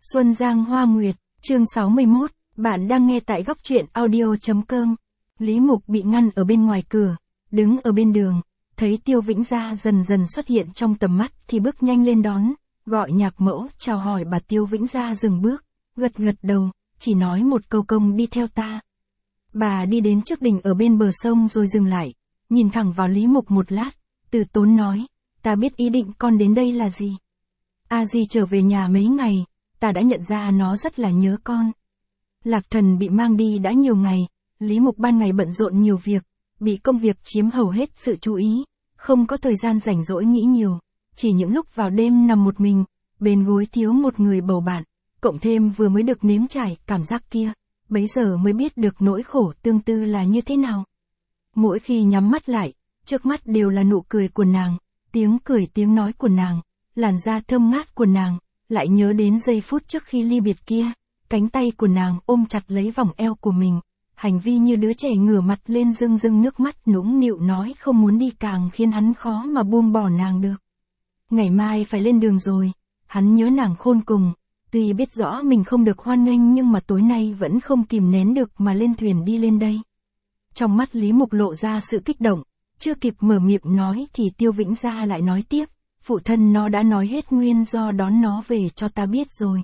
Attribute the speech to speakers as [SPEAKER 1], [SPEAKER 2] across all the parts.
[SPEAKER 1] Xuân Giang Hoa Nguyệt, chương 61, bạn đang nghe tại góc truyện audio.com. Lý Mục bị ngăn ở bên ngoài cửa, đứng ở bên đường, thấy Tiêu Vĩnh Gia dần dần xuất hiện trong tầm mắt thì bước nhanh lên đón, gọi Nhạc Mẫu chào hỏi bà. Tiêu Vĩnh Gia dừng bước, gật đầu, chỉ nói một câu công đi theo ta. Bà đi đến trước đình ở bên bờ sông rồi dừng lại, nhìn thẳng vào Lý Mục một lát, từ tốn nói, ta biết ý định con đến đây là gì. A Di trở về nhà mấy ngày, ta đã nhận ra nó rất là nhớ con. Lạc Thần bị mang đi đã nhiều ngày, Lý Mục ban ngày bận rộn nhiều việc, bị công việc chiếm hầu hết sự chú ý, không có thời gian rảnh rỗi nghĩ nhiều, chỉ những lúc vào đêm nằm một mình, bên gối thiếu một người bầu bạn, cộng thêm vừa mới được nếm trải cảm giác kia, bấy giờ mới biết được nỗi khổ tương tư là như thế nào. Mỗi khi nhắm mắt lại, trước mắt đều là nụ cười của nàng, tiếng cười tiếng nói của nàng, làn da thơm ngát của nàng, lại nhớ đến giây phút trước khi ly biệt kia, cánh tay của nàng ôm chặt lấy vòng eo của mình, hành vi như đứa trẻ ngửa mặt lên rưng nước mắt nũng nịu nói không muốn đi càng khiến hắn khó mà buông bỏ nàng được. Ngày mai phải lên đường rồi, hắn nhớ nàng khôn cùng, tuy biết rõ mình không được hoan nghênh nhưng mà tối nay vẫn không kìm nén được mà lên thuyền đi lên đây. Trong mắt Lý Mục lộ ra sự kích động, chưa kịp mở miệng nói thì Tiêu Vĩnh Gia lại nói tiếp, phụ thân nó đã nói hết nguyên do đón nó về cho ta biết rồi.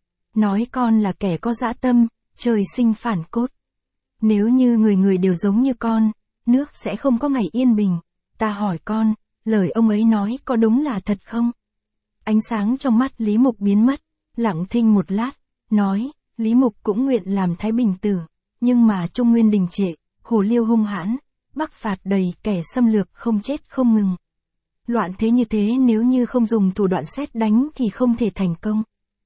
[SPEAKER 1] Nói con là kẻ có dã tâm, trời sinh phản cốt. Nếu như người người đều giống như con, nước sẽ không có ngày yên bình. Ta hỏi con, lời ông ấy nói có đúng là thật không? Ánh sáng trong mắt Lý Mục biến mất, lặng thinh một lát, nói, Lý Mục cũng nguyện làm Thái Bình tử, nhưng mà Trung Nguyên đình trệ, Hồ Liêu hung hãn, Bắc phạt đầy kẻ xâm lược không chết không ngừng. Loạn thế như thế nếu như không dùng thủ đoạn sét đánh thì không thể thành công.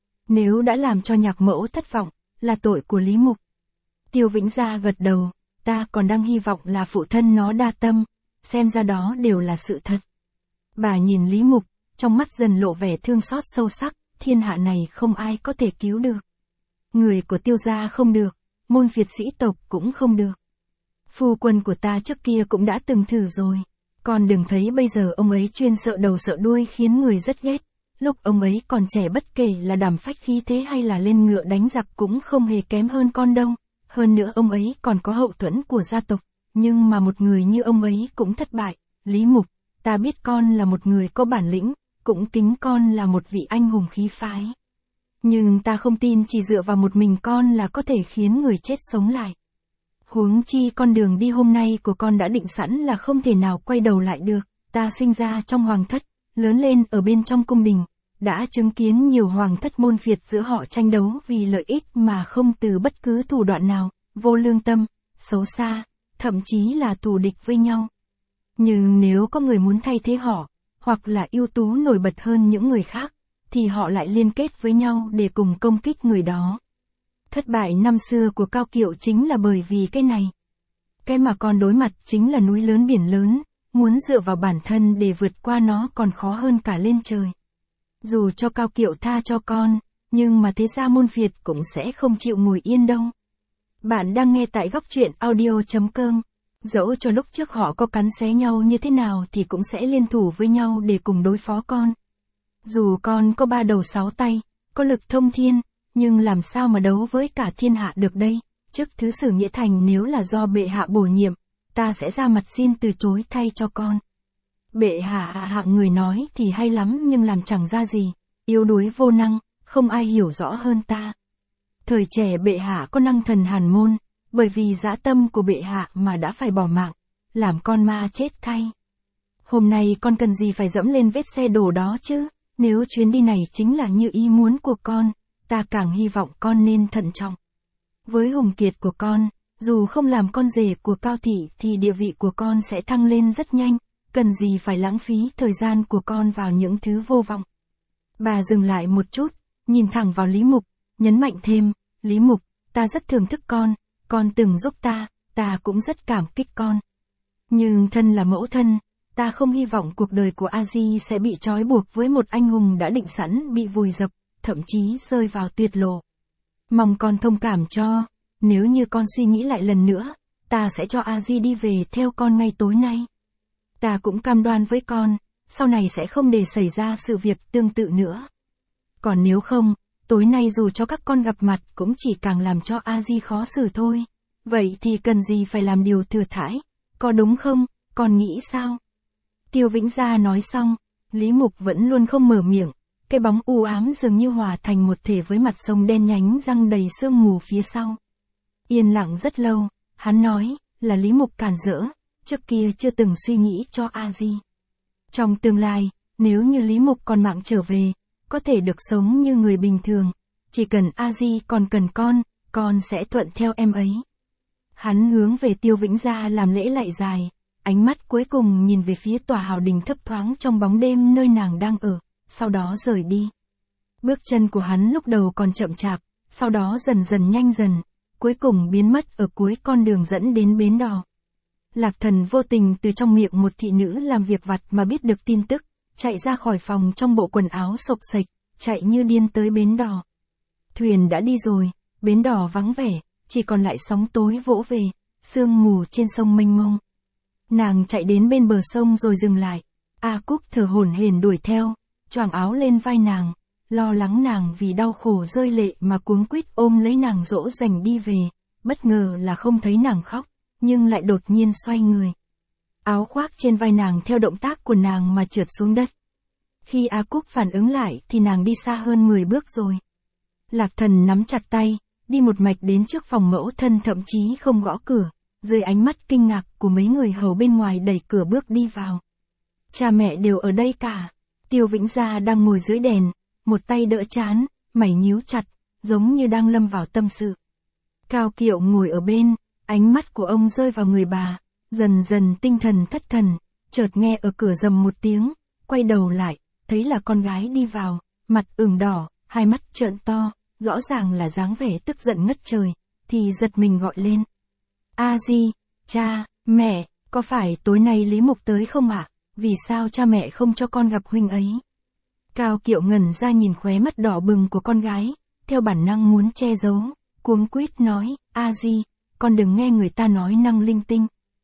[SPEAKER 1] Nếu đã làm cho Nhạc Mẫu thất vọng, là tội của Lý Mục. Tiêu Vĩnh Gia gật đầu, ta còn đang hy vọng là phụ thân nó đa tâm, xem ra đó đều là sự thật. Bà nhìn Lý Mục, trong mắt dần lộ vẻ thương xót sâu sắc, thiên hạ này không ai có thể cứu được. Người của Tiêu gia không được, môn phiệt sĩ tộc cũng không được. Phu quân của ta trước kia cũng đã từng thử rồi. Con đừng thấy bây giờ ông ấy chuyên sợ đầu sợ đuôi khiến người rất ghét. Lúc ông ấy còn trẻ bất kể là đảm phách khí thế hay là lên ngựa đánh giặc cũng không hề kém hơn con đâu. Hơn nữa ông ấy còn có hậu thuẫn của gia tộc. Nhưng mà một người như ông ấy cũng thất bại. Lý Mục, ta biết con là một người có bản lĩnh, cũng kính con là một vị anh hùng khí phái. Nhưng ta không tin chỉ dựa vào một mình con là có thể khiến người chết sống lại. Huống chi con đường đi hôm nay của con đã định sẵn là không thể nào quay đầu lại được. Ta sinh ra trong hoàng thất, lớn lên ở bên trong cung đình, đã chứng kiến nhiều hoàng thất môn phiệt giữa họ tranh đấu vì lợi ích mà không từ bất cứ thủ đoạn nào, vô lương tâm, xấu xa, thậm chí là thù địch với nhau. Nhưng nếu có người muốn thay thế họ, hoặc là ưu tú nổi bật hơn những người khác, thì họ lại liên kết với nhau để cùng công kích người đó. Thất bại năm xưa của Cao Kiệu chính là bởi vì cái này. Cái mà con đối mặt chính là núi lớn biển lớn, muốn dựa vào bản thân để vượt qua nó còn khó hơn cả lên trời. Dù cho Cao Kiệu tha cho con, nhưng mà thế gia môn phiệt cũng sẽ không chịu ngồi yên đâu. Bạn đang nghe tại góc truyện audio.com. Dẫu cho lúc trước họ có cắn xé nhau như thế nào thì cũng sẽ liên thủ với nhau để cùng đối phó con. Dù con có 3 đầu 6 tay, có lực thông thiên, nhưng làm sao mà đấu với cả thiên hạ được đây? Trước thứ sử Nghĩa Thành nếu là do bệ hạ bổ nhiệm, ta sẽ ra mặt xin từ chối thay cho con. Bệ hạ hạng người nói thì hay lắm nhưng làm chẳng ra gì, yếu đuối vô năng, không ai hiểu rõ hơn ta. Thời trẻ bệ hạ có năng thần hàn môn, bởi vì dã tâm của bệ hạ mà đã phải bỏ mạng, làm con ma chết thay. Hôm nay con cần gì phải dẫm lên vết xe đổ đó chứ? Nếu chuyến đi này chính là như ý muốn của con, ta càng hy vọng con nên thận trọng. Với hùng kiệt của con, dù không làm con rể của Cao thị thì địa vị của con sẽ thăng lên rất nhanh, cần gì phải lãng phí thời gian của con vào những thứ vô vọng. Bà dừng lại một chút, nhìn thẳng vào Lý Mục, nhấn mạnh thêm, Lý Mục, ta rất thưởng thức con từng giúp ta cũng rất cảm kích con. Nhưng thân là mẫu thân, ta không hy vọng cuộc đời của A Di sẽ bị trói buộc với một anh hùng đã định sẵn bị vùi dập, thậm chí rơi vào tuyệt lộ. Mong con thông cảm cho, nếu như con suy nghĩ lại lần nữa, ta sẽ cho A Di đi về theo con ngay tối nay. Ta cũng cam đoan với con, sau này sẽ không để xảy ra sự việc tương tự nữa. Còn nếu không, tối nay dù cho các con gặp mặt cũng chỉ càng làm cho A Di khó xử thôi. Vậy thì cần gì phải làm điều thừa thãi, có đúng không, con nghĩ sao? Tiêu Vĩnh Gia nói xong, Lý Mục vẫn luôn không mở miệng, cái bóng u ám dường như hòa thành một thể với mặt sông đen nhánh răng đầy sương mù phía sau. Yên lặng rất lâu, hắn nói, là Lý Mục cản rỡ, trước kia chưa từng suy nghĩ cho A Di. Trong tương lai, nếu như Lý Mục còn mạng trở về, có thể được sống như người bình thường, chỉ cần A Di còn cần con sẽ thuận theo em ấy. Hắn hướng về Tiêu Vĩnh Gia làm lễ lạy dài, ánh mắt cuối cùng nhìn về phía tòa hào đình thấp thoáng trong bóng đêm nơi nàng đang ở, sau đó rời đi. Bước chân của hắn lúc đầu còn chậm chạp, sau đó dần dần nhanh dần, cuối cùng biến mất ở cuối con đường dẫn đến bến đò. Lạc Thần vô tình từ trong miệng một thị nữ làm việc vặt mà biết được tin tức, chạy ra khỏi phòng trong bộ quần áo xộc xệch, chạy như điên tới bến đò. Thuyền đã đi rồi, bến đò vắng vẻ, chỉ còn lại sóng tối vỗ về, sương mù trên sông mênh mông. Nàng chạy đến bên bờ sông rồi dừng lại, A Cúc thở hổn hển đuổi theo, choàng áo lên vai nàng, lo lắng nàng vì đau khổ rơi lệ mà cuống quýt ôm lấy nàng dỗ dành đi về, bất ngờ là không thấy nàng khóc, nhưng lại đột nhiên xoay người. Áo khoác trên vai nàng theo động tác của nàng mà trượt xuống đất. Khi A Cúc phản ứng lại thì nàng đi xa hơn 10 bước rồi. Lạc Thần nắm chặt tay, đi một mạch đến trước phòng mẫu thân thậm chí không gõ cửa, dưới ánh mắt kinh ngạc của mấy người hầu bên ngoài đẩy cửa bước đi vào. Cha mẹ đều ở đây cả. Tiêu Vĩnh Gia đang ngồi dưới đèn, một tay đỡ trán, mày nhíu chặt, giống như đang lâm vào tâm sự. Cao Kiệu ngồi ở bên, ánh mắt của ông rơi vào người bà, dần dần tinh thần thất thần, chợt nghe ở cửa rầm một tiếng, quay đầu lại, thấy là con gái đi vào, mặt ửng đỏ, hai mắt trợn to, rõ ràng là dáng vẻ tức giận ngất trời, thì giật mình gọi lên. A Di, cha, mẹ, có phải tối nay Lý Mục tới không ạ? Vì sao cha mẹ không cho con gặp huynh ấy? Cao Kiệu ngẩn ra nhìn khóe mắt đỏ bừng của con gái, theo bản năng muốn che giấu, cuống quýt nói, A Di, con đừng nghe người ta nói năng linh tinh.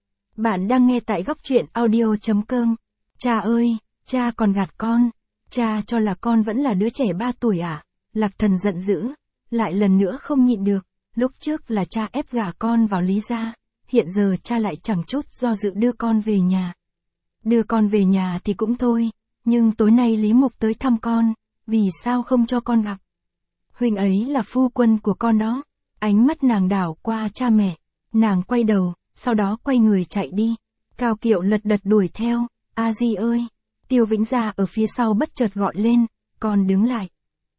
[SPEAKER 1] Bạn đang nghe tại góc truyện audio.com. Cha ơi, cha còn gạt con, cha cho là con vẫn là đứa trẻ 3 tuổi à? Lạc Thần giận dữ, lại lần nữa không nhịn được, lúc trước là cha ép gả con vào Lý gia, hiện giờ cha lại chẳng chút do dự đưa con về nhà. Đưa con về nhà thì cũng thôi, nhưng tối nay Lý Mục tới thăm con, vì sao không cho con gặp? Huynh ấy là phu quân của con đó. Ánh mắt nàng đảo qua cha mẹ, nàng quay đầu, sau đó quay người chạy đi. Cao Kiệu lật đật đuổi theo, A Di ơi! Tiêu Vĩnh Gia ở phía sau bất chợt gọi lên, con đứng lại.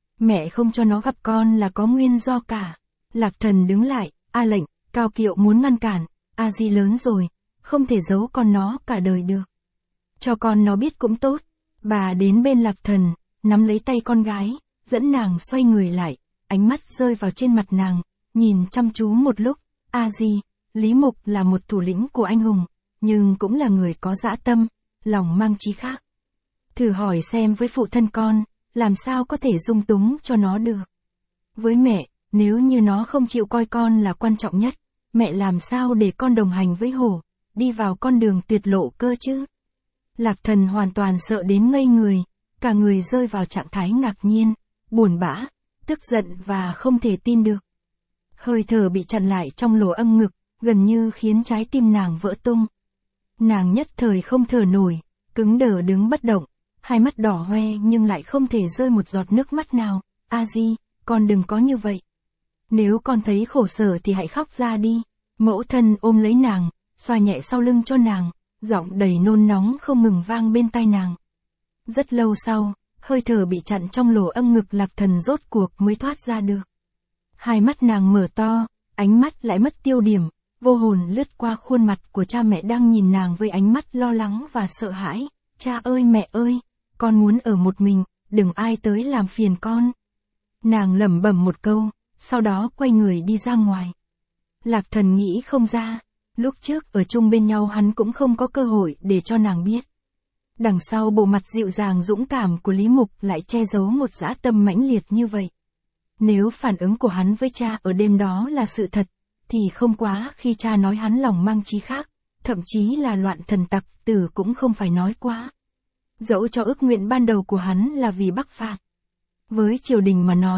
[SPEAKER 1] Mẹ không cho nó gặp con là có nguyên do cả. Lạc Thần đứng lại, A lệnh, Cao Kiệu muốn ngăn cản, A Di lớn rồi, không thể giấu con nó cả đời được. Cho con nó biết cũng tốt. Bà đến bên Lạc Thần, nắm lấy tay con gái, dẫn nàng xoay người lại, ánh mắt rơi vào trên mặt nàng, nhìn chăm chú một lúc. A Di, Lý Mục là một thủ lĩnh của anh hùng, nhưng cũng là người có dã tâm, lòng mang chí khác. Thử hỏi xem với phụ thân con, làm sao có thể dung túng cho nó được. Với mẹ, nếu như nó không chịu coi con là quan trọng nhất, mẹ làm sao để con đồng hành với hổ, đi vào con đường tuyệt lộ cơ chứ? Lạc Thần hoàn toàn sợ đến ngây người, cả người rơi vào trạng thái ngạc nhiên, buồn bã, tức giận và không thể tin được. Hơi thở bị chặn lại trong lỗ âm ngực, gần như khiến trái tim nàng vỡ tung. Nàng nhất thời không thở nổi, cứng đờ đứng bất động, hai mắt đỏ hoe nhưng lại không thể rơi một giọt nước mắt nào. A Di, con đừng có như vậy. Nếu con thấy khổ sở thì hãy khóc ra đi. Mẫu thân ôm lấy nàng, xoa nhẹ sau lưng cho nàng, giọng đầy nôn nóng không ngừng vang bên tai nàng. Rất lâu sau, hơi thở bị chặn trong lỗ âm ngực Lạc Thần rốt cuộc mới thoát ra được. Hai mắt nàng mở to, ánh mắt lại mất tiêu điểm, vô hồn lướt qua khuôn mặt của cha mẹ đang nhìn nàng với ánh mắt lo lắng và sợ hãi. Cha ơi mẹ ơi, con muốn ở một mình, đừng ai tới làm phiền con. Nàng lẩm bẩm một câu, sau đó quay người đi ra ngoài. Lạc Thần nghĩ không ra, lúc trước ở chung bên nhau hắn cũng không có cơ hội để cho nàng biết. Đằng sau bộ mặt dịu dàng dũng cảm của Lý Mục lại che giấu một dã tâm mãnh liệt như vậy. Nếu phản ứng của hắn với cha ở đêm đó là sự thật, thì không quá khi cha nói hắn lòng mang chí khác, thậm chí là loạn thần tặc tử cũng không phải nói quá. Dẫu cho ước nguyện ban đầu của hắn là vì Bắc phạt. Với triều đình mà nói,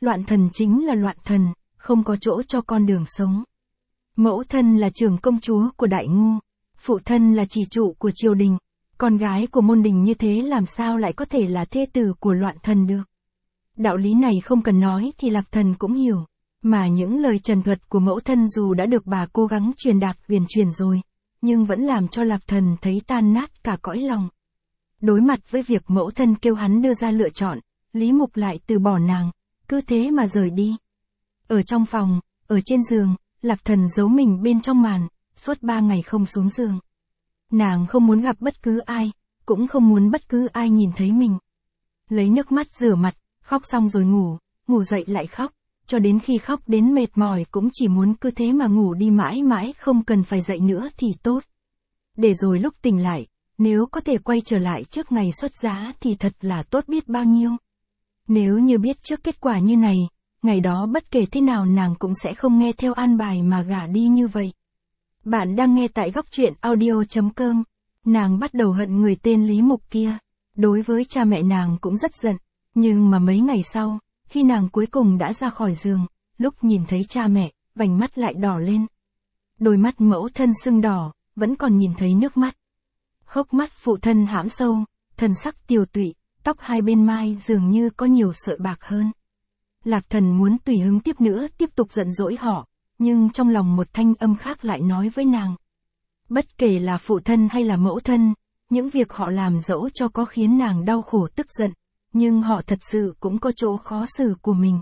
[SPEAKER 1] loạn thần chính là loạn thần, không có chỗ cho con đường sống. Mẫu thân là trưởng công chúa của Đại Ngu, phụ thân là chỉ trụ của triều đình, con gái của môn đình như thế làm sao lại có thể là thê tử của loạn thần được. Đạo lý này không cần nói thì Lạc Thần cũng hiểu, mà những lời trần thuật của mẫu thân dù đã được bà cố gắng truyền đạt huyền truyền rồi, nhưng vẫn làm cho Lạc Thần thấy tan nát cả cõi lòng. Đối mặt với việc mẫu thân kêu hắn đưa ra lựa chọn, Lý Mục lại từ bỏ nàng, cứ thế mà rời đi. Ở trong phòng, ở trên giường, Lạc Thần giấu mình bên trong màn, suốt 3 ngày không xuống giường. Nàng không muốn gặp bất cứ ai, cũng không muốn bất cứ ai nhìn thấy mình. Lấy nước mắt rửa mặt, khóc xong rồi ngủ, ngủ dậy lại khóc, cho đến khi khóc đến mệt mỏi cũng chỉ muốn cứ thế mà ngủ đi mãi mãi không cần phải dậy nữa thì tốt. Để rồi lúc tỉnh lại, nếu có thể quay trở lại trước ngày xuất giá thì thật là tốt biết bao nhiêu. Nếu như biết trước kết quả như này, ngày đó bất kể thế nào nàng cũng sẽ không nghe theo an bài mà gả đi như vậy. Bạn đang nghe tại góc truyện audio.com. Nàng bắt đầu hận người tên Lý Mục kia. Đối với cha mẹ nàng cũng rất giận. Nhưng mà mấy ngày sau, khi nàng cuối cùng đã ra khỏi giường, lúc nhìn thấy cha mẹ, vành mắt lại đỏ lên. Đôi mắt mẫu thân sưng đỏ, vẫn còn nhìn thấy nước mắt. Hốc mắt phụ thân hãm sâu, thần sắc tiều tụy, tóc hai bên mai dường như có nhiều sợi bạc hơn. Lạc Thần muốn tùy hứng tiếp nữa tiếp tục giận dỗi họ, nhưng trong lòng một thanh âm khác lại nói với nàng. Bất kể là phụ thân hay là mẫu thân, những việc họ làm dẫu cho có khiến nàng đau khổ tức giận, nhưng họ thật sự cũng có chỗ khó xử của mình.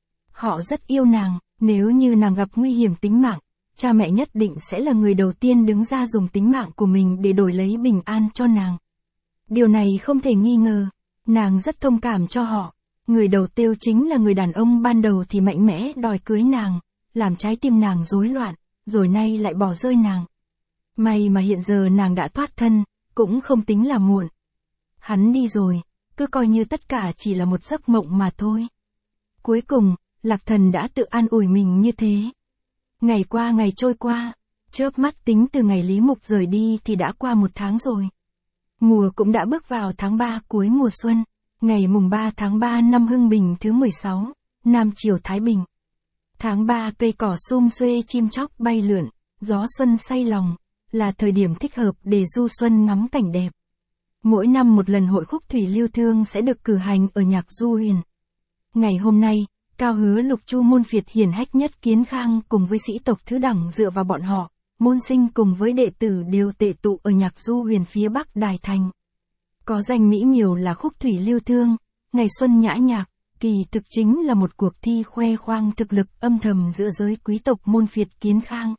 [SPEAKER 1] Họ rất yêu nàng, nếu như nàng gặp nguy hiểm tính mạng, cha mẹ nhất định sẽ là người đầu tiên đứng ra dùng tính mạng của mình để đổi lấy bình an cho nàng. Điều này không thể nghi ngờ, nàng rất thông cảm cho họ. Người đầu tiêu chính là người đàn ông ban đầu thì mạnh mẽ đòi cưới nàng, làm trái tim nàng rối loạn, rồi nay lại bỏ rơi nàng. May mà hiện giờ nàng đã thoát thân, cũng không tính là muộn. Hắn đi rồi, cứ coi như tất cả chỉ là một giấc mộng mà thôi. Cuối cùng, Lạc Thần đã tự an ủi mình như thế. Ngày qua ngày trôi qua, chớp mắt tính từ ngày Lý Mục rời đi thì đã qua 1 tháng rồi. Mùa cũng đã bước vào tháng 3 cuối mùa xuân, ngày mùng 3 tháng 3 năm Hưng Bình thứ 16, Nam Triều Thái Bình. Tháng 3 cây cỏ sum xuê chim chóc bay lượn, gió xuân say lòng, là thời điểm thích hợp để du xuân ngắm cảnh đẹp. Mỗi năm một lần hội khúc thủy lưu thương sẽ được cử hành ở Nhạc Du Huyền. Ngày hôm nay, Cao Hứa Lục Chu môn phiệt hiển hách nhất Kiến Khang cùng với sĩ tộc thứ đẳng dựa vào bọn họ, môn sinh cùng với đệ tử đều tề tụ ở Nhạc Du Huyền phía bắc Đài Thành. Có danh mỹ miều là khúc thủy lưu thương, ngày xuân nhã nhạc, kỳ thực chính là một cuộc thi khoe khoang thực lực âm thầm giữa giới quý tộc môn phiệt Kiến Khang.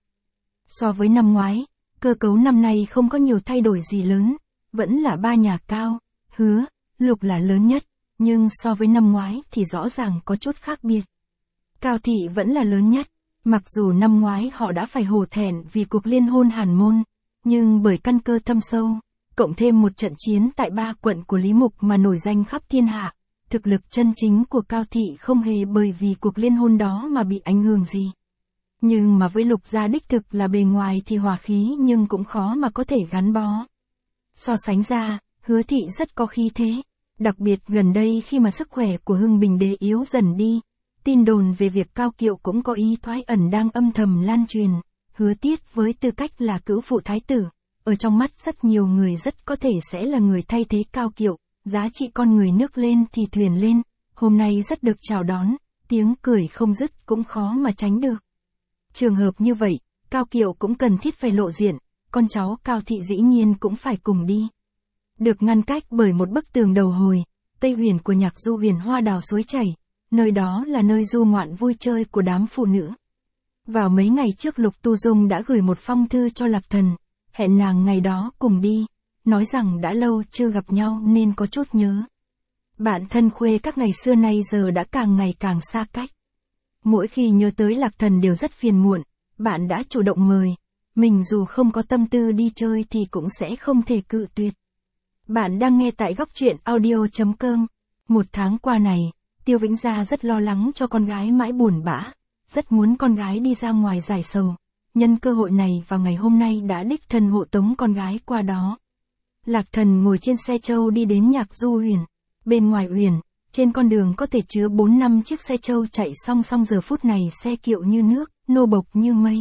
[SPEAKER 1] So với năm ngoái, cơ cấu năm nay không có nhiều thay đổi gì lớn, vẫn là 3 nhà Cao, Hứa, Lục là lớn nhất, nhưng so với năm ngoái thì rõ ràng có chút khác biệt. Cao Thị vẫn là lớn nhất, mặc dù năm ngoái họ đã phải hổ thẹn vì cuộc liên hôn hàn môn, nhưng bởi căn cơ thâm sâu, cộng thêm một trận chiến tại 3 quận của Lý Mục mà nổi danh khắp thiên hạ, thực lực chân chính của Cao Thị không hề bởi vì cuộc liên hôn đó mà bị ảnh hưởng gì. Nhưng mà với Lục gia đích thực là bề ngoài thì hòa khí nhưng cũng khó mà có thể gắn bó. So sánh ra, Hứa Thị rất có khí thế, đặc biệt gần đây khi mà sức khỏe của Hưng Bình Đế yếu dần đi, tin đồn về việc Cao Kiệu cũng có ý thoái ẩn đang âm thầm lan truyền. Hứa Tiết với tư cách là cữu phụ thái tử, ở trong mắt rất nhiều người rất có thể sẽ là người thay thế Cao Kiệu, giá trị con người nước lên thì thuyền lên, hôm nay rất được chào đón, tiếng cười không dứt cũng khó mà tránh được. Trường hợp như vậy, Cao Kiệu cũng cần thiết phải lộ diện, con cháu Cao Thị dĩ nhiên cũng phải cùng đi. Được ngăn cách bởi một bức tường đầu hồi, Tây Huyền của Nhạc Du Huyền hoa đào suối chảy, nơi đó là nơi du ngoạn vui chơi của đám phụ nữ. Vào mấy ngày trước Lục Tu Dung đã gửi một phong thư cho Lạc Thần, hẹn nàng ngày đó cùng đi, nói rằng đã lâu chưa gặp nhau nên có chút nhớ. Bạn thân khuê các ngày xưa nay giờ đã càng ngày càng xa cách. Mỗi khi nhớ tới Lạc Thần đều rất phiền muộn, bạn đã chủ động mời, mình dù không có tâm tư đi chơi thì cũng sẽ không thể cự tuyệt. Bạn đang nghe tại góc truyện audio.com. 1 tháng qua này, Tiêu Vĩnh Gia rất lo lắng cho con gái mãi buồn bã, rất muốn con gái đi ra ngoài giải sầu. Nhân cơ hội này vào ngày hôm nay đã đích thân hộ tống con gái qua đó. Lạc Thần ngồi trên xe trâu đi đến Nhạc Du Huyền. Bên ngoài Huyền, Trên con đường có thể chứa 4-5 chiếc xe trâu chạy song song, giờ phút này xe kiệu như nước, nô bộc như mây.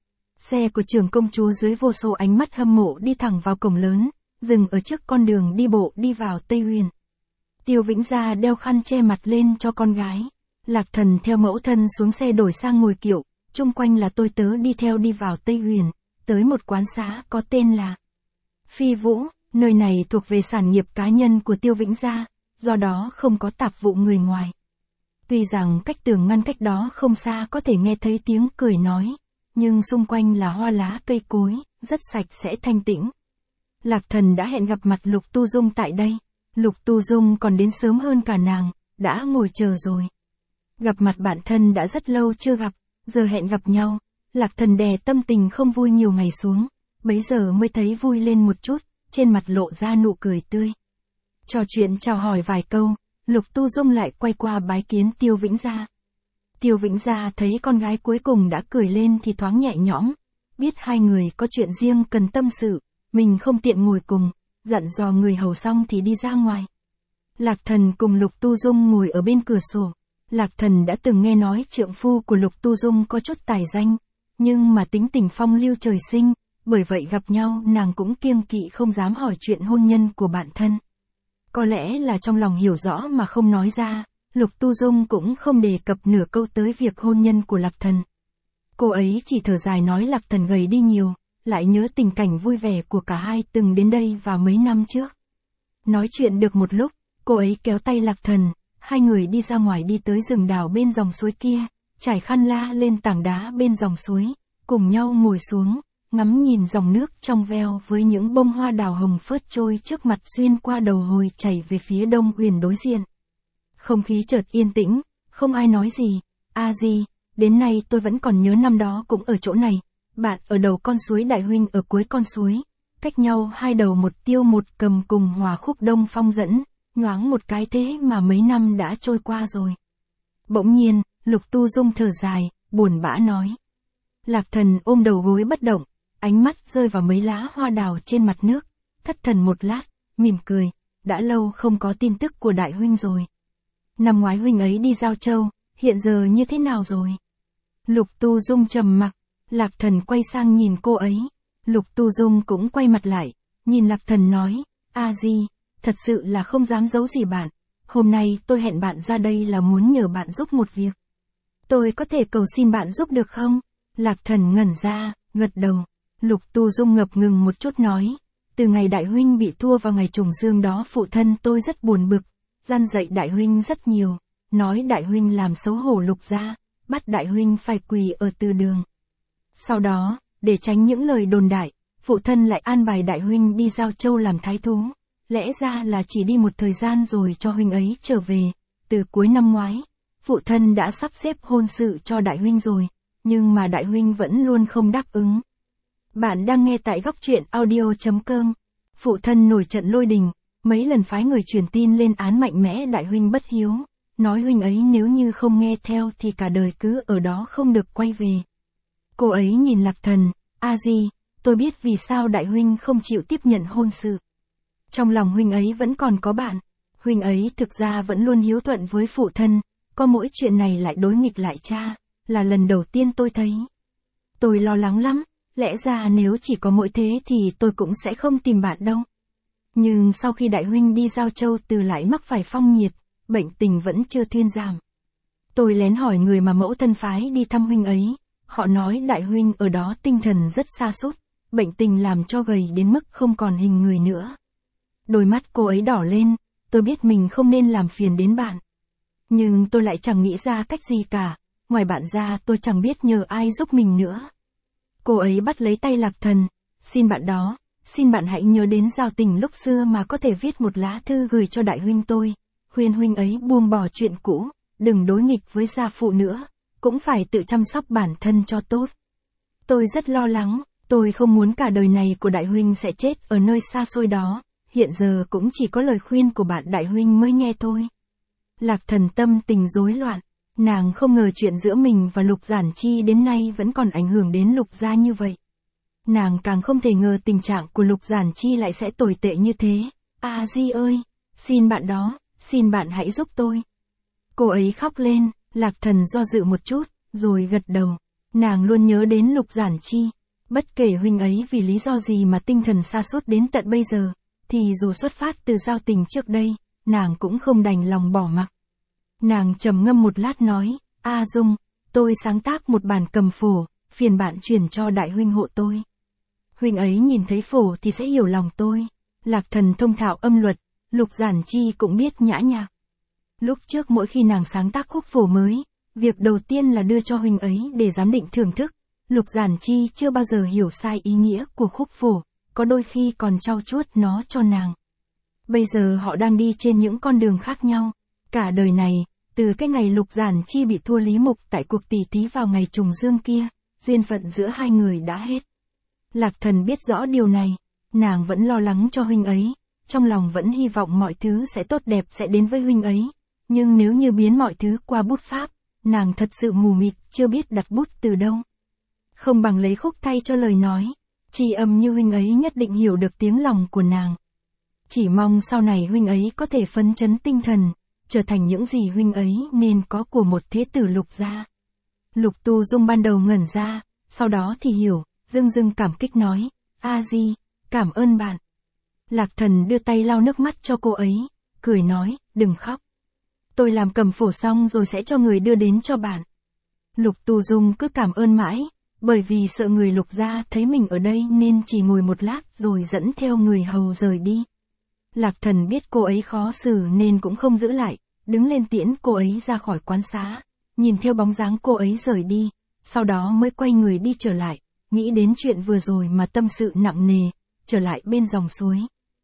[SPEAKER 1] Xe của trưởng công chúa dưới vô số ánh mắt hâm mộ đi thẳng vào cổng lớn, dừng ở trước con đường đi bộ đi vào Tây Huyền. Tiêu Vĩnh Gia đeo khăn che mặt lên cho con gái. Lạc Thần theo mẫu thân xuống xe đổi sang ngồi kiệu, chung quanh là tôi tớ đi theo đi vào Tây Huyền, tới một quán xá có tên là Phi Vũ, nơi này thuộc về sản nghiệp cá nhân của Tiêu Vĩnh Gia, do đó không có tạp vụ người ngoài. Tuy rằng cách tường ngăn cách đó không xa có thể nghe thấy tiếng cười nói, nhưng xung quanh là hoa lá cây cối, rất sạch sẽ thanh tĩnh. Lạc Thần đã hẹn gặp mặt Lục Tu Dung tại đây. Lục Tu Dung còn đến sớm hơn cả nàng, đã ngồi chờ rồi. Gặp mặt bạn thân đã rất lâu chưa gặp, giờ hẹn gặp nhau, Lạc Thần đè tâm tình không vui nhiều ngày xuống, bấy giờ mới thấy vui lên một chút, trên mặt lộ ra nụ cười tươi. Trò chuyện chào hỏi vài câu, Lục Tu Dung lại quay qua bái kiến Tiêu Vĩnh Gia. Tiêu Vĩnh Gia thấy con gái cuối cùng đã cười lên thì thoáng nhẹ nhõm, biết hai người có chuyện riêng cần tâm sự, mình không tiện ngồi cùng, dặn dò người hầu xong thì đi ra ngoài. Lạc Thần cùng Lục Tu Dung ngồi ở bên cửa sổ. Lạc Thần đã từng nghe nói trượng phu của Lục Tu Dung có chút tài danh, nhưng mà tính tình phong lưu trời sinh, bởi vậy gặp nhau nàng cũng kiêng kỵ không dám hỏi chuyện hôn nhân của bạn thân. Có lẽ là trong lòng hiểu rõ mà không nói ra, Lục Tu Dung cũng không đề cập nửa câu tới việc hôn nhân của Lạc Thần. Cô ấy chỉ thở dài nói Lạc Thần gầy đi nhiều, lại nhớ tình cảnh vui vẻ của cả hai từng đến đây vào mấy năm trước. Nói chuyện được một lúc, cô ấy kéo tay Lạc Thần, hai người đi ra ngoài đi tới rừng đào bên dòng suối kia, trải khăn la lên tảng đá bên dòng suối, cùng nhau ngồi xuống, ngắm nhìn dòng nước trong veo với những bông hoa đào hồng phớt trôi trước mặt xuyên qua đầu hồi chảy về phía Đông Huyền đối diện. Không khí chợt yên tĩnh, không ai nói gì. Di, đến nay tôi vẫn còn nhớ năm đó cũng ở chỗ này, bạn ở đầu con suối, đại huynh ở cuối con suối, cách nhau hai đầu một tiêu một cầm cùng hòa khúc Đông Phong dẫn, nhoáng một cái thế mà mấy năm đã trôi qua rồi. Bỗng nhiên, Lục Tu Dung thở dài, buồn bã nói. Lạc Thần ôm đầu gối bất động, ánh mắt rơi vào mấy lá hoa đào trên mặt nước, thất thần một lát, mỉm cười, đã lâu không có tin tức của đại huynh rồi. Năm ngoái huynh ấy đi Giao Châu, hiện giờ như thế nào rồi? Lục Tu Dung trầm mặc, Lạc Thần quay sang nhìn cô ấy. Lục Tu Dung cũng quay mặt lại, nhìn Lạc Thần nói, Di, thật sự là không dám giấu gì bạn. Hôm nay tôi hẹn bạn ra đây là muốn nhờ bạn giúp một việc. Tôi có thể cầu xin bạn giúp được không? Lạc Thần ngẩn ra, gật đầu. Lục Tu Dung ngập ngừng một chút nói, từ ngày đại huynh bị thua vào ngày trùng dương đó phụ thân tôi rất buồn bực, gian dạy đại huynh rất nhiều, nói đại huynh làm xấu hổ Lục gia, bắt đại huynh phải quỳ ở từ đường. Sau đó, để tránh những lời đồn đại, phụ thân lại an bài đại huynh đi Giao Châu làm thái thú, lẽ ra là chỉ đi một thời gian rồi cho huynh ấy trở về. Từ cuối năm ngoái, phụ thân đã sắp xếp hôn sự cho đại huynh rồi, nhưng mà đại huynh vẫn luôn không đáp ứng. Bạn đang nghe tại góc truyện audio.com. Phụ thân nổi trận lôi đình, mấy lần phái người truyền tin lên án mạnh mẽ đại huynh bất hiếu, nói huynh ấy nếu như không nghe theo thì cả đời cứ ở đó không được quay về. Cô ấy nhìn Lạc Thần, Di, tôi biết vì sao đại huynh không chịu tiếp nhận hôn sự. Trong lòng huynh ấy vẫn còn có bạn, huynh ấy thực ra vẫn luôn hiếu thuận với phụ thân, có mỗi chuyện này lại đối nghịch lại cha, là lần đầu tiên tôi thấy. Tôi lo lắng lắm, lẽ ra nếu chỉ có mỗi thế thì tôi cũng sẽ không tìm bạn đâu. Nhưng sau khi đại huynh đi Giao Châu từ lại mắc phải phong nhiệt, bệnh tình vẫn chưa thuyên giảm. Tôi lén hỏi người mà mẫu thân phái đi thăm huynh ấy, họ nói đại huynh ở đó tinh thần rất sa sút, bệnh tình làm cho gầy đến mức không còn hình người nữa. Đôi mắt cô ấy đỏ lên, tôi biết mình không nên làm phiền đến bạn. Nhưng tôi lại chẳng nghĩ ra cách gì cả, ngoài bạn ra tôi chẳng biết nhờ ai giúp mình nữa. Cô ấy bắt lấy tay Lạc Thần, xin bạn đó, xin bạn hãy nhớ đến giao tình lúc xưa mà có thể viết một lá thư gửi cho đại huynh tôi, khuyên huynh ấy buông bỏ chuyện cũ, đừng đối nghịch với gia phụ nữa, cũng phải tự chăm sóc bản thân cho tốt. Tôi rất lo lắng, tôi không muốn cả đời này của đại huynh sẽ chết ở nơi xa xôi đó, hiện giờ cũng chỉ có lời khuyên của bạn đại huynh mới nghe thôi. Lạc Thần tâm tình rối loạn, nàng không ngờ chuyện giữa mình và Lục Giản Chi đến nay vẫn còn ảnh hưởng đến Lục gia như vậy. Nàng càng không thể ngờ tình trạng của Lục Giản Chi lại sẽ tồi tệ như thế. Di ơi, xin bạn đó, xin bạn hãy giúp tôi. Cô ấy khóc lên, Lạc Thần do dự một chút, rồi gật đầu. Nàng luôn nhớ đến Lục Giản Chi. Bất kể huynh ấy vì lý do gì mà tinh thần sa sút đến tận bây giờ, thì dù xuất phát từ giao tình trước đây, nàng cũng không đành lòng bỏ mặc. Nàng trầm ngâm một lát nói, A Dung, tôi sáng tác một bản cầm phổ, phiền bạn chuyển cho đại huynh hộ tôi. Huynh ấy nhìn thấy phổ thì sẽ hiểu lòng tôi. Lạc Thần thông thạo âm luật, Lục Giản Chi cũng biết nhã nhạc. Lúc trước mỗi khi nàng sáng tác khúc phổ mới, việc đầu tiên là đưa cho huynh ấy để giám định thưởng thức. Lục Giản Chi chưa bao giờ hiểu sai ý nghĩa của khúc phổ, có đôi khi còn trau chuốt nó cho nàng. Bây giờ họ đang đi trên những con đường khác nhau. Cả đời này, từ cái ngày Lục Giản Chi bị thua Lý Mục tại cuộc tỉ thí vào ngày trùng dương kia, duyên phận giữa hai người đã hết. Lạc Thần biết rõ điều này, nàng vẫn lo lắng cho huynh ấy, trong lòng vẫn hy vọng mọi thứ sẽ tốt đẹp sẽ đến với huynh ấy. Nhưng nếu như biến mọi thứ qua bút pháp, nàng thật sự mù mịt, chưa biết đặt bút từ đâu. Không bằng lấy khúc thay cho lời nói, tri âm như huynh ấy nhất định hiểu được tiếng lòng của nàng. Chỉ mong sau này huynh ấy có thể phấn chấn tinh thần, trở thành những gì huynh ấy nên có của một thế tử Lục gia. Lục Tu Dung ban đầu ngẩn ra, sau đó thì hiểu, dưng dưng cảm kích nói, A Di, cảm ơn bạn. Lạc Thần đưa tay lau nước mắt cho cô ấy, cười nói, đừng khóc. Tôi làm cầm phổ xong rồi sẽ cho người đưa đến cho bạn. Lục Tu Dung cứ cảm ơn mãi, bởi vì sợ người Lục gia thấy mình ở đây nên chỉ ngồi một lát rồi dẫn theo người hầu rời đi. Lạc Thần biết cô ấy khó xử nên cũng không giữ lại, đứng lên tiễn cô ấy ra khỏi quán xá, nhìn theo bóng dáng cô ấy rời đi, sau đó mới quay người đi trở lại, nghĩ đến chuyện vừa rồi mà tâm sự nặng nề, trở lại bên dòng suối.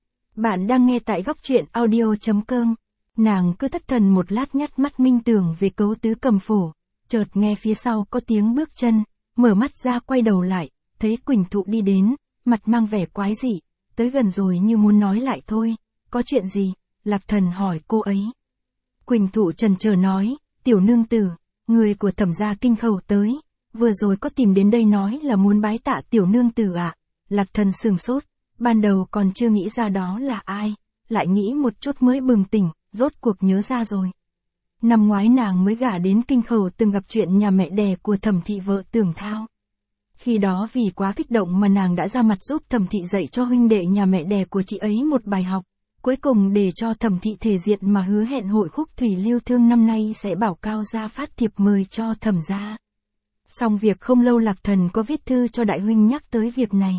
[SPEAKER 1] Bạn đang nghe tại góc truyện audio.com. Nàng cứ thất thần một lát nhắt mắt minh tưởng về cấu tứ cầm phổ, chợt nghe phía sau có tiếng bước chân, mở mắt ra quay đầu lại, thấy Quỳnh Thụ đi đến, mặt mang vẻ quái dị, tới gần rồi như muốn nói lại thôi, có chuyện gì? Lạc Thần hỏi cô ấy. Quỳnh Thụ chần chờ nói, tiểu nương tử, người của Thẩm gia Kinh Khẩu tới, vừa rồi có tìm đến đây nói là muốn bái tạ tiểu nương tử ạ. Lạc Thần sửng sốt, ban đầu còn chưa nghĩ ra đó là ai, lại nghĩ một chút mới bừng tỉnh, rốt cuộc nhớ ra rồi. Năm ngoái nàng mới gả đến Kinh Khẩu từng gặp chuyện nhà mẹ đẻ của Thẩm thị vợ Tưởng Thao. Khi đó vì quá kích động mà nàng đã ra mặt giúp Thẩm thị dạy cho huynh đệ nhà mẹ đẻ của chị ấy một bài học, cuối cùng để cho Thẩm thị thể diện mà hứa hẹn hội khúc thủy lưu thương năm nay sẽ bảo Cao gia phát thiệp mời cho Thẩm gia. Xong việc không lâu Lạc Thần có viết thư cho đại huynh nhắc tới việc này.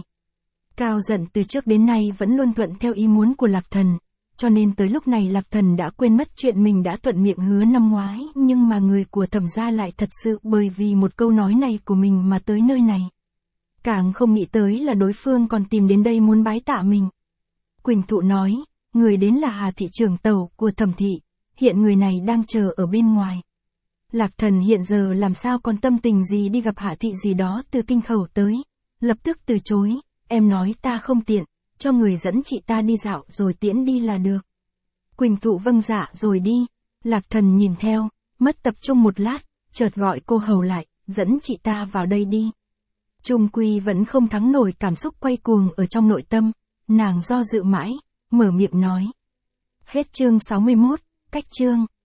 [SPEAKER 1] Cao giận từ trước đến nay vẫn luôn thuận theo ý muốn của Lạc Thần, cho nên tới lúc này Lạc Thần đã quên mất chuyện mình đã thuận miệng hứa năm ngoái, nhưng mà người của Thẩm gia lại thật sự bởi vì một câu nói này của mình mà tới nơi này. Càng không nghĩ tới là đối phương còn tìm đến đây muốn bái tạ mình. Quỳnh Thụ nói, người đến là Hà thị trưởng tàu của Thẩm thị, hiện người này đang chờ ở bên ngoài. Lạc Thần hiện giờ làm sao còn tâm tình gì đi gặp Hạ thị gì đó từ Kinh Khẩu tới, lập tức từ chối, em nói ta không tiện, cho người dẫn chị ta đi dạo rồi tiễn đi là được. Quỳnh Thụ vâng dạ rồi đi, Lạc Thần nhìn theo, mất tập trung một lát, chợt gọi cô hầu lại, dẫn chị ta vào đây đi. Chung quy vẫn không thắng nổi cảm xúc quay cuồng ở trong nội tâm, nàng do dự mãi, mở miệng nói. Hết chương 61, cách chương.